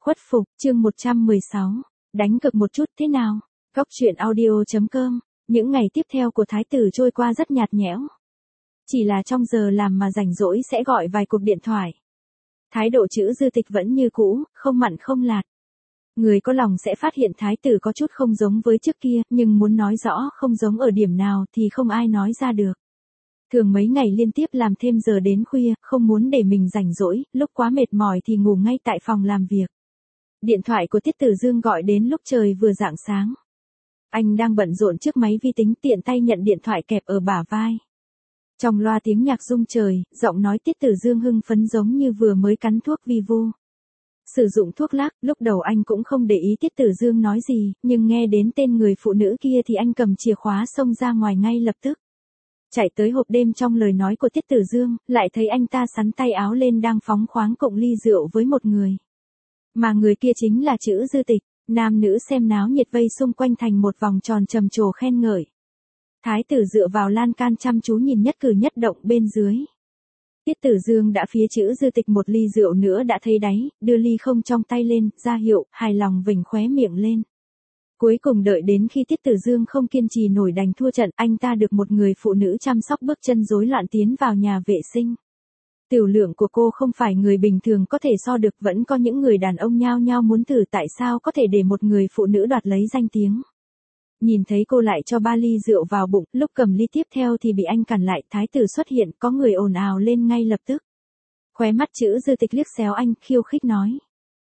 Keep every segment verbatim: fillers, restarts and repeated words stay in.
Khuất phục, chương một trăm mười sáu. Đánh cực một chút thế nào? Góc truyện audio.com. Những ngày tiếp theo của thái tử trôi qua rất nhạt nhẽo. Chỉ là trong giờ làm mà rảnh rỗi sẽ gọi vài cuộc điện thoại. Thái độ Trữ Dư Tịch vẫn như cũ, không mặn không lạt. Người có lòng sẽ phát hiện thái tử có chút không giống với trước kia, nhưng muốn nói rõ không giống ở điểm nào thì không ai nói ra được. Thường mấy ngày liên tiếp làm thêm giờ đến khuya, không muốn để mình rảnh rỗi, lúc quá mệt mỏi thì ngủ ngay tại phòng làm việc. Điện thoại của Tiết Tử Dương gọi đến lúc trời vừa rạng sáng. Anh đang bận rộn trước máy vi tính, tiện tay nhận điện thoại kẹp ở bả vai. Trong loa tiếng nhạc rung trời, giọng nói Tiết Tử Dương hưng phấn giống như vừa mới cắn thuốc vi vu. Sử dụng thuốc lắc, lúc đầu anh cũng không để ý Tiết Tử Dương nói gì, nhưng nghe đến tên người phụ nữ kia thì anh cầm chìa khóa xông ra ngoài ngay lập tức. Chạy tới hộp đêm trong lời nói của Tiết Tử Dương, lại thấy anh ta sắn tay áo lên đang phóng khoáng cụng ly rượu với một người. Mà người kia chính là Trữ Dư Tịch, nam nữ xem náo nhiệt vây xung quanh thành một vòng tròn trầm trồ khen ngợi. Thái tử dựa vào lan can chăm chú nhìn nhất cử nhất động bên dưới. Tiết Tử Dương đã phía Trữ Dư Tịch một ly rượu nữa đã thấy đáy, đưa ly không trong tay lên, ra hiệu, hài lòng vểnh khóe miệng lên. Cuối cùng đợi đến khi Tiết Tử Dương không kiên trì nổi đành thua trận, anh ta được một người phụ nữ chăm sóc bước chân rối loạn tiến vào nhà vệ sinh. Tiểu lượng của cô không phải người bình thường có thể so được, vẫn có những người đàn ông nhao nhao muốn thử tại sao có thể để một người phụ nữ đoạt lấy danh tiếng. Nhìn thấy cô lại cho ba ly rượu vào bụng, lúc cầm ly tiếp theo thì bị anh cản lại, thái tử xuất hiện, có người ồn ào lên ngay lập tức. Khóe mắt Trữ Dư Tịch liếc xéo anh, khiêu khích nói.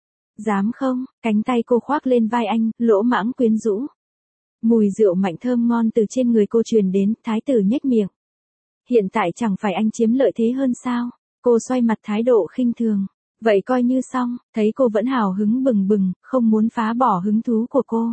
Dám không? Cánh tay cô khoác lên vai anh, lỗ mãng quyến rũ. Mùi rượu mạnh thơm ngon từ trên người cô truyền đến, thái tử nhếch miệng. Hiện tại chẳng phải anh chiếm lợi thế hơn sao? Cô xoay mặt thái độ khinh thường. Vậy coi như xong, thấy cô vẫn hào hứng bừng bừng, không muốn phá bỏ hứng thú của cô.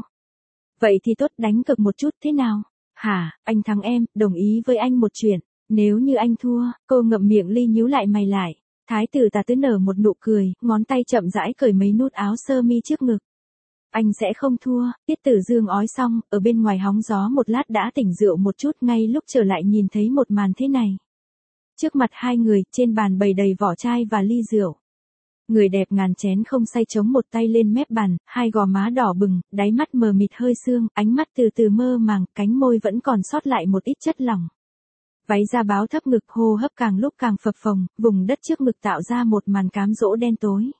Vậy thì tốt, đánh cực một chút thế nào? Hả, anh thắng em, đồng ý với anh một chuyện. Nếu như anh thua, cô ngậm miệng ly nhíu lại mày lại. Thái tử tà tứ nở một nụ cười, ngón tay chậm rãi cởi mấy nút áo sơ mi trước ngực. Anh sẽ không thua. Tiết Tử Dương ói xong, ở bên ngoài hóng gió một lát đã tỉnh rượu một chút, ngay lúc trở lại nhìn thấy một màn thế này. Trước mặt hai người, trên bàn bày đầy vỏ chai và ly rượu. Người đẹp ngàn chén không say chống một tay lên mép bàn, hai gò má đỏ bừng, đáy mắt mờ mịt hơi sương, ánh mắt từ từ mơ màng, cánh môi vẫn còn sót lại một ít chất lỏng. Váy da báo thấp ngực, hô hấp càng lúc càng phập phồng, vùng đất trước ngực tạo ra một màn cám dỗ đen tối.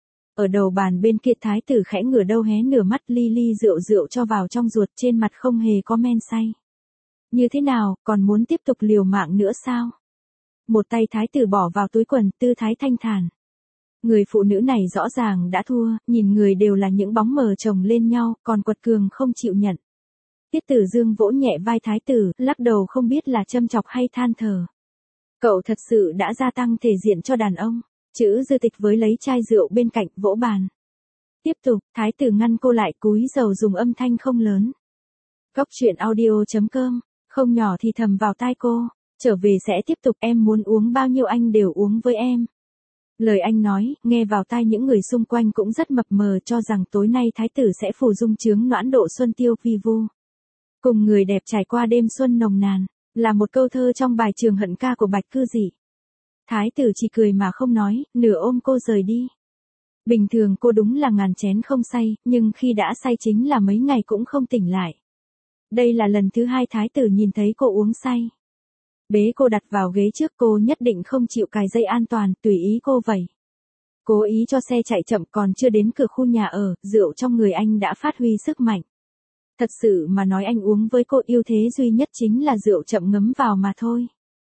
Ở đầu bàn bên kia thái tử khẽ ngửa đầu hé nửa mắt, ly ly rượu rượu cho vào trong ruột, trên mặt không hề có men say. Như thế nào, còn muốn tiếp tục liều mạng nữa sao? Một tay thái tử bỏ vào túi quần, tư thái thanh thản. Người phụ nữ này rõ ràng đã thua, nhìn người đều là những bóng mờ chồng lên nhau, còn quật cường không chịu nhận. Tiết Tử Dương vỗ nhẹ vai thái tử, lắc đầu không biết là châm chọc hay than thở. Cậu thật sự đã gia tăng thể diện cho đàn ông. Trữ Dư Tịch với lấy chai rượu bên cạnh, vỗ bàn. Tiếp tục, thái tử ngăn cô lại, cúi đầu dùng âm thanh không lớn. Góc truyện audio.com, không nhỏ thì thầm vào tai cô. Trở về sẽ tiếp tục, em muốn uống bao nhiêu anh đều uống với em. Lời anh nói, nghe vào tai những người xung quanh cũng rất mập mờ, cho rằng tối nay thái tử sẽ phù dung chướng noãn độ xuân tiêu vi vu. Cùng người đẹp trải qua đêm xuân nồng nàn, là một câu thơ trong bài Trường Hận Ca của Bạch Cư Dị. Thái tử chỉ cười mà không nói, nửa ôm cô rời đi. Bình thường cô đúng là ngàn chén không say, nhưng khi đã say chính là mấy ngày cũng không tỉnh lại. Đây là lần thứ hai thái tử nhìn thấy cô uống say. Bế cô đặt vào ghế trước, cô nhất định không chịu cài dây an toàn, tùy ý cô vẩy. Cố ý cho xe chạy chậm, còn chưa đến cửa khu nhà ở, rượu trong người anh đã phát huy sức mạnh. Thật sự mà nói, anh uống với cô ưu thế duy nhất chính là rượu chậm ngấm vào mà thôi.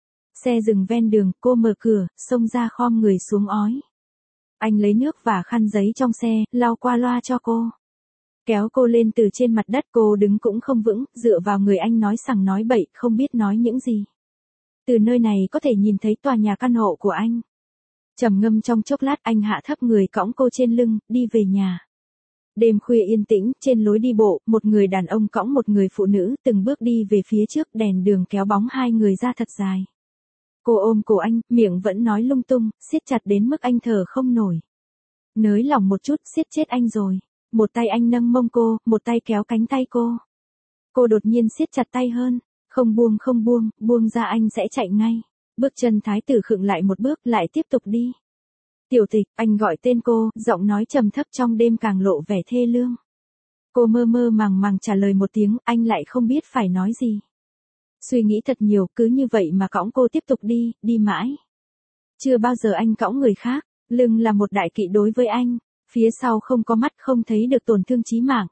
Xe dừng ven đường, cô mở cửa, xông ra khom người xuống ói. Anh lấy nước và khăn giấy trong xe, lau qua loa cho cô. Kéo cô lên từ trên mặt đất, cô đứng cũng không vững, dựa vào người anh nói sằng nói bậy, không biết nói những gì. Từ nơi này có thể nhìn thấy tòa nhà căn hộ của anh. Trầm ngâm trong chốc lát, anh hạ thấp người cõng cô trên lưng, đi về nhà. Đêm khuya yên tĩnh, trên lối đi bộ, một người đàn ông cõng một người phụ nữ, từng bước đi về phía trước, đèn đường kéo bóng hai người ra thật dài. Cô ôm cổ anh, miệng vẫn nói lung tung, siết chặt đến mức anh thở không nổi. Nới lòng một chút, siết chết anh rồi. Một tay anh nâng mông cô, một tay kéo cánh tay cô. Cô đột nhiên siết chặt tay hơn. Không buông không buông, buông ra anh sẽ chạy ngay. Bước chân thái tử khựng lại một bước, lại tiếp tục đi. Tiểu Tịch, anh gọi tên cô, giọng nói trầm thấp trong đêm càng lộ vẻ thê lương. Cô mơ mơ màng màng trả lời một tiếng, anh lại không biết phải nói gì. Suy nghĩ thật nhiều, cứ như vậy mà cõng cô tiếp tục đi, đi mãi. Chưa bao giờ anh cõng người khác, lưng là một đại kỵ đối với anh, phía sau không có mắt không thấy được tổn thương chí mạng.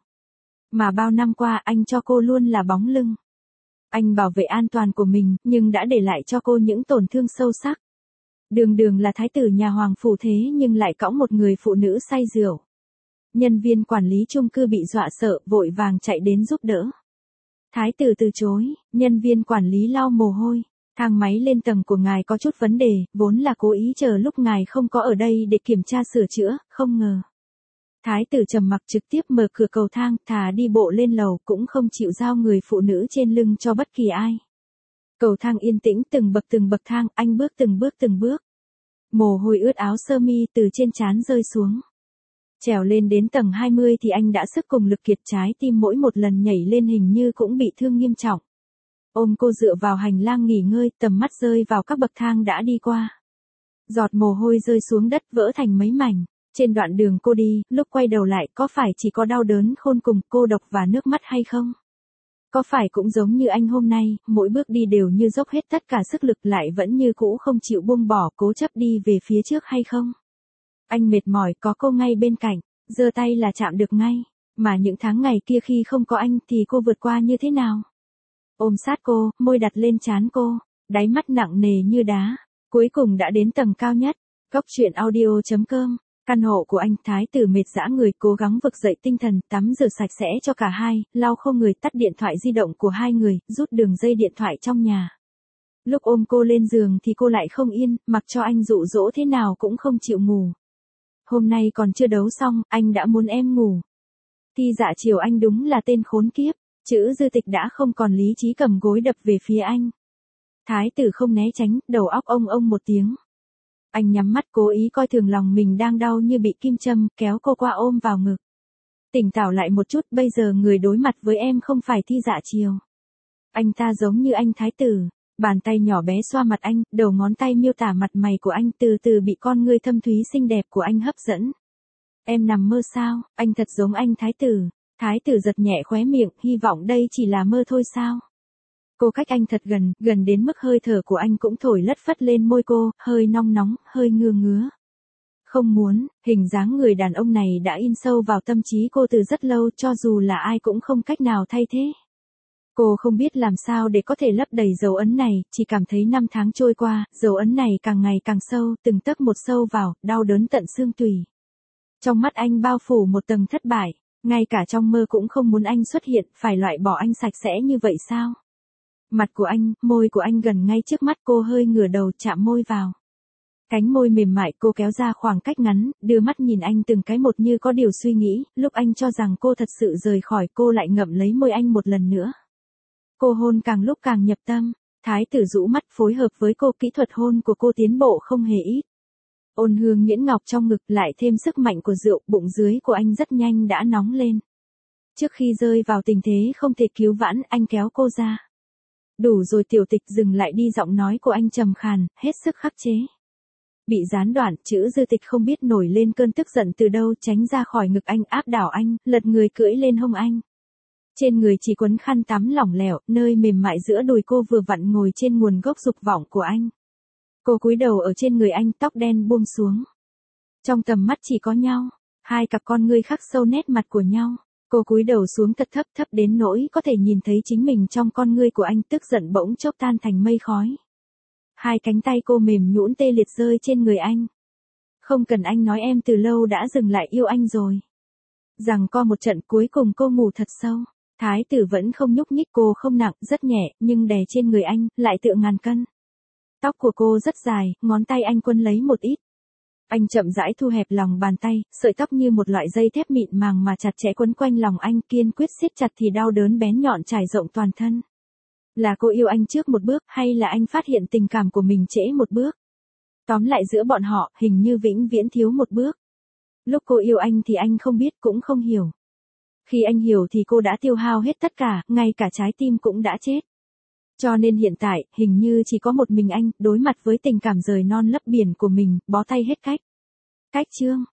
Mà bao năm qua anh cho cô luôn là bóng lưng. Anh bảo vệ an toàn của mình, nhưng đã để lại cho cô những tổn thương sâu sắc. Đường đường là thái tử nhà hoàng phủ thế nhưng lại cõng một người phụ nữ say rượu. Nhân viên quản lý chung cư bị dọa sợ, vội vàng chạy đến giúp đỡ. Thái tử từ chối, nhân viên quản lý lau mồ hôi. Thang máy lên tầng của ngài có chút vấn đề, vốn là cố ý chờ lúc ngài không có ở đây để kiểm tra sửa chữa, không ngờ. Thái tử trầm mặc trực tiếp mở cửa cầu thang, thà đi bộ lên lầu cũng không chịu giao người phụ nữ trên lưng cho bất kỳ ai. Cầu thang yên tĩnh từng bậc từng bậc thang, anh bước từng bước từng bước. Mồ hôi ướt áo sơ mi từ trên trán rơi xuống. Trèo lên đến tầng hai mươi thì anh đã sức cùng lực kiệt, trái tim mỗi một lần nhảy lên hình như cũng bị thương nghiêm trọng. Ôm cô dựa vào hành lang nghỉ ngơi, tầm mắt rơi vào các bậc thang đã đi qua. Giọt mồ hôi rơi xuống đất vỡ thành mấy mảnh. Trên đoạn đường cô đi, lúc quay đầu lại có phải chỉ có đau đớn khôn cùng, cô độc và nước mắt hay không? Có phải cũng giống như anh hôm nay, mỗi bước đi đều như dốc hết tất cả sức lực lại vẫn như cũ không chịu buông bỏ, cố chấp đi về phía trước hay không? Anh mệt mỏi, có cô ngay bên cạnh, giơ tay là chạm được ngay. Mà những tháng ngày kia khi không có anh thì cô vượt qua như thế nào? Ôm sát cô, môi đặt lên trán cô, đáy mắt nặng nề như đá. Cuối cùng đã đến tầng cao nhất. Góc truyện audio chấm com. Căn hộ của anh, thái tử mệt dã người, cố gắng vực dậy tinh thần, tắm rửa sạch sẽ cho cả hai, lau khô người, tắt điện thoại di động của hai người, rút đường dây điện thoại trong nhà. Lúc ôm cô lên giường thì cô lại không yên, mặc cho anh dụ dỗ thế nào cũng không chịu ngủ. Hôm nay còn chưa đấu xong, anh đã muốn em ngủ. Thi dạ chiều anh đúng là tên khốn kiếp, chữ Dư Tịch đã không còn lý trí cầm gối đập về phía anh. Thái tử không né tránh, đầu óc ông ông một tiếng. Anh nhắm mắt cố ý coi thường lòng mình đang đau như bị kim châm, kéo cô qua ôm vào ngực. Tỉnh táo lại một chút, bây giờ người đối mặt với em không phải Thi Dạ Chiều. Anh ta giống như anh thái tử, bàn tay nhỏ bé xoa mặt anh, đầu ngón tay miêu tả mặt mày của anh, từ từ bị con ngươi thâm thúy xinh đẹp của anh hấp dẫn. Em nằm mơ sao, anh thật giống anh thái tử. Thái tử giật nhẹ khóe miệng, hy vọng đây chỉ là mơ thôi sao. Cô cách anh thật gần, gần đến mức hơi thở của anh cũng thổi lất phất lên môi cô, hơi nong nóng, hơi ngứa ngứa. Không muốn, hình dáng người đàn ông này đã in sâu vào tâm trí cô từ rất lâu, cho dù là ai cũng không cách nào thay thế. Cô không biết làm sao để có thể lấp đầy dấu ấn này, chỉ cảm thấy năm tháng trôi qua, dấu ấn này càng ngày càng sâu, từng tấc một sâu vào, đau đớn tận xương tủy. Trong mắt anh bao phủ một tầng thất bại, ngay cả trong mơ cũng không muốn anh xuất hiện, phải loại bỏ anh sạch sẽ như vậy sao? Mặt của anh, môi của anh gần ngay trước mắt, cô hơi ngửa đầu chạm môi vào. Cánh môi mềm mại cô kéo ra khoảng cách ngắn, đưa mắt nhìn anh từng cái một như có điều suy nghĩ, lúc anh cho rằng cô thật sự rời khỏi cô lại ngậm lấy môi anh một lần nữa. Cô hôn càng lúc càng nhập tâm, thái tử rũ mắt phối hợp với cô, kỹ thuật hôn của cô tiến bộ không hề ít. Ôn hương nhuyễn ngọc trong ngực lại thêm sức mạnh của rượu, bụng dưới của anh rất nhanh đã nóng lên. Trước khi rơi vào tình thế không thể cứu vãn, anh kéo cô ra. Đủ rồi Tiểu Tịch, dừng lại đi, giọng nói của anh trầm khàn, hết sức khắc chế. Bị gián đoạn, chữ Dư Tịch không biết nổi lên cơn tức giận từ đâu, tránh ra khỏi ngực anh, áp đảo anh, lật người cưỡi lên hông anh. Trên người chỉ quấn khăn tắm lỏng lẻo, nơi mềm mại giữa đùi cô vừa vặn ngồi trên nguồn gốc dục vọng của anh. Cô cúi đầu ở trên người anh, tóc đen buông xuống. Trong tầm mắt chỉ có nhau, hai cặp con ngươi khắc sâu nét mặt của nhau. Cô cúi đầu xuống thật thấp, thấp đến nỗi có thể nhìn thấy chính mình trong con ngươi của anh, tức giận bỗng chốc tan thành mây khói. Hai cánh tay cô mềm nhũn tê liệt rơi trên người anh. Không cần anh nói, em từ lâu đã dừng lại yêu anh rồi. Rằng co một trận cuối cùng cô ngủ thật sâu. Thái tử vẫn không nhúc nhích, cô không nặng, rất nhẹ, nhưng đè trên người anh, lại tựa ngàn cân. Tóc của cô rất dài, ngón tay anh quấn lấy một ít. Anh chậm rãi thu hẹp lòng bàn tay, sợi tóc như một loại dây thép mịn màng mà chặt chẽ quấn quanh lòng anh, kiên quyết siết chặt thì đau đớn bén nhọn trải rộng toàn thân. Là cô yêu anh trước một bước, hay là anh phát hiện tình cảm của mình trễ một bước? Tóm lại giữa bọn họ, hình như vĩnh viễn thiếu một bước. Lúc cô yêu anh thì anh không biết, cũng không hiểu. Khi anh hiểu thì cô đã tiêu hao hết tất cả, ngay cả trái tim cũng đã chết. Cho nên hiện tại, hình như chỉ có một mình anh, đối mặt với tình cảm rời non lấp biển của mình, bó tay hết cách. Cách chương